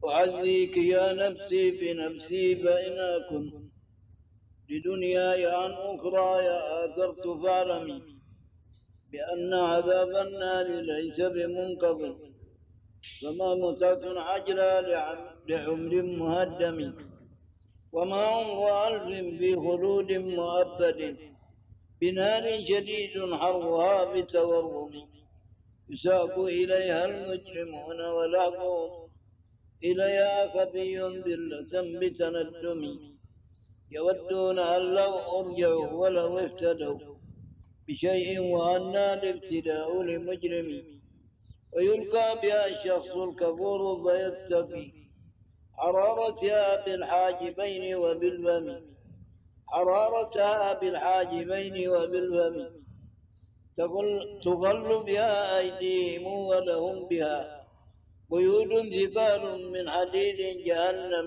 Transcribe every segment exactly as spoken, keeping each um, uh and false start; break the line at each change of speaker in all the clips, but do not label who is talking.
أعزيك يا نفسي بنفسي فإن أكن لدنياي عن أخراي آثرت فاعلمي بأن عذاب النار ليس بمنقض، فما متعة عجلى لعمر مهدم، وما عمر ألف بخلود مؤبد، بنار شديد حرها بتورم، يساق إليها المجرمون ولحظهم إليها خفي ذلة بتندم، يودون أن لو أرجعوا ولو افتدوا بشيء وأنى الابتداء لمجرم، ويلقى بها الشخص الكفور فيتقي حرارتها بالحاجبين وبالفم، حرارتها بالحاجبين وبالفم، تغل بها أيديهم ولهم بها قيود ثقال من حديد جهنم،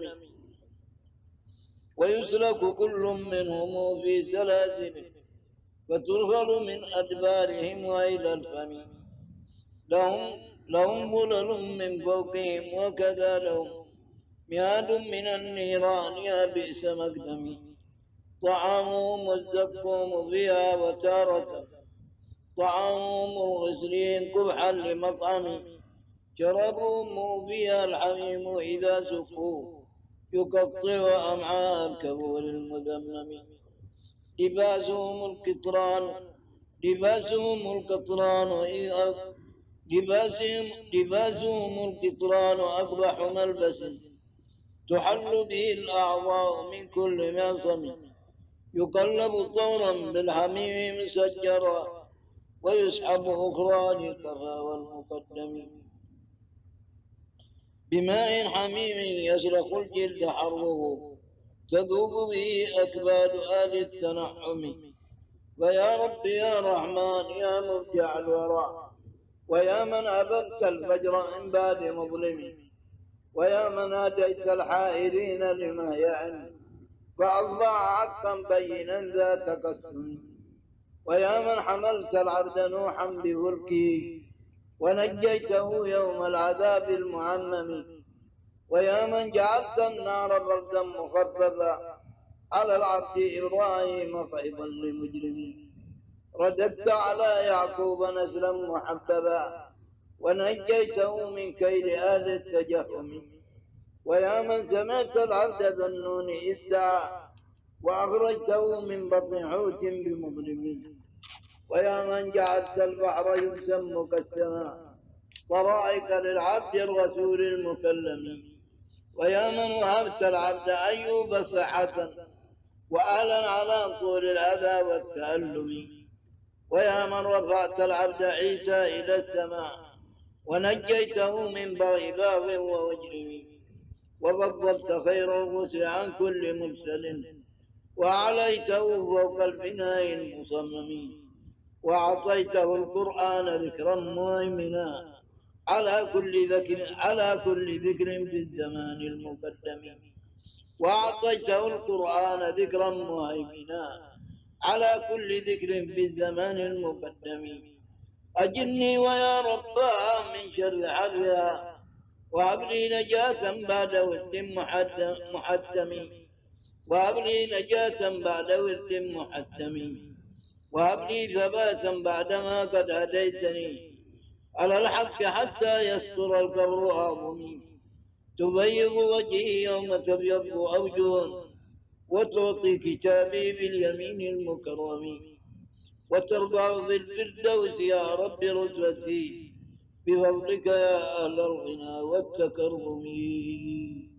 ويسلك كل منهم في سلاسل فترخل من أدبارهم وإلى الفم، لهم لهم ظلل من فوقهم وكذا لهم مياد من النيران يا بئس مقدم، طعامهم الزقوم فيها وتارة طعامهم الغسلين قبحا لمطعم، شربهم فيها الحميم إذا سقوا يقطع أمعاء الكبور المذمم، لباسهم القطران لباسهم القطران لباسهم لباسهم القطران أقبح ملبس، تحل به الأعضاء من كل معصم، يقلب طورا بالحميم مسجرا ويسحب أخرى للقفا والمقدم، بماء حميم يسرق الجلد حره تذوب به أكباد آل التنعم، ويا رب يا رحمن يا مرجع الورى، ويا من أبدت الفجر من بعد مظلم، ويا من هديت الحائرين لمهيع فأصبح حقا بينا ذات قسم، ويا من حملت العبد نوحا بفلكه ونجيته يوم العذاب المعمم، ويا من جعلت النار بردا مخففا على العبد إبراهيم فيضا لمجرمين، رددت على يعقوب نسلا محببا ونجيته من كيد أهل التجهم، ويا من سمعت العبد ذا النون إذ دعا وأخرجته من بطن حوت بمظلمين، ويا من جعلت البحر يسم كالسماء طرائق للعبد الرسول المكلم، ويا من وهبت العبد أيوب صحة وأهلا على طول الأذى والتألم، ويا من رفعت العبد عيسى إلى السماء ونجيته من بغي باغ ومجرم، وفضلت خير الرسل عن كل مرسل وأعليته فوق البناء المصمم، وأعطيته القرآن ذكرا مهيمنا على كل ذكر على كل ذكر في الزمان المقدم، وأعطيته القرآن ذكرا مهيمنا على كل ذكر في الزمان المقدم، أجني ويا ربها من شر حرها وهب لي نجاة بعد ود محتم، وهب لي نجاة بعد ود محتم، وهب لي ثباتا بعدما قد هديتني على الحق حتى يستر القبر أعظمي، تبيض وجهي يوم تبيض أوجه وتعطي كتابي باليمين المكرم، وترفع في الفردوس يا رب رتبتي بفضلك يا أهل الغنى والتكرم.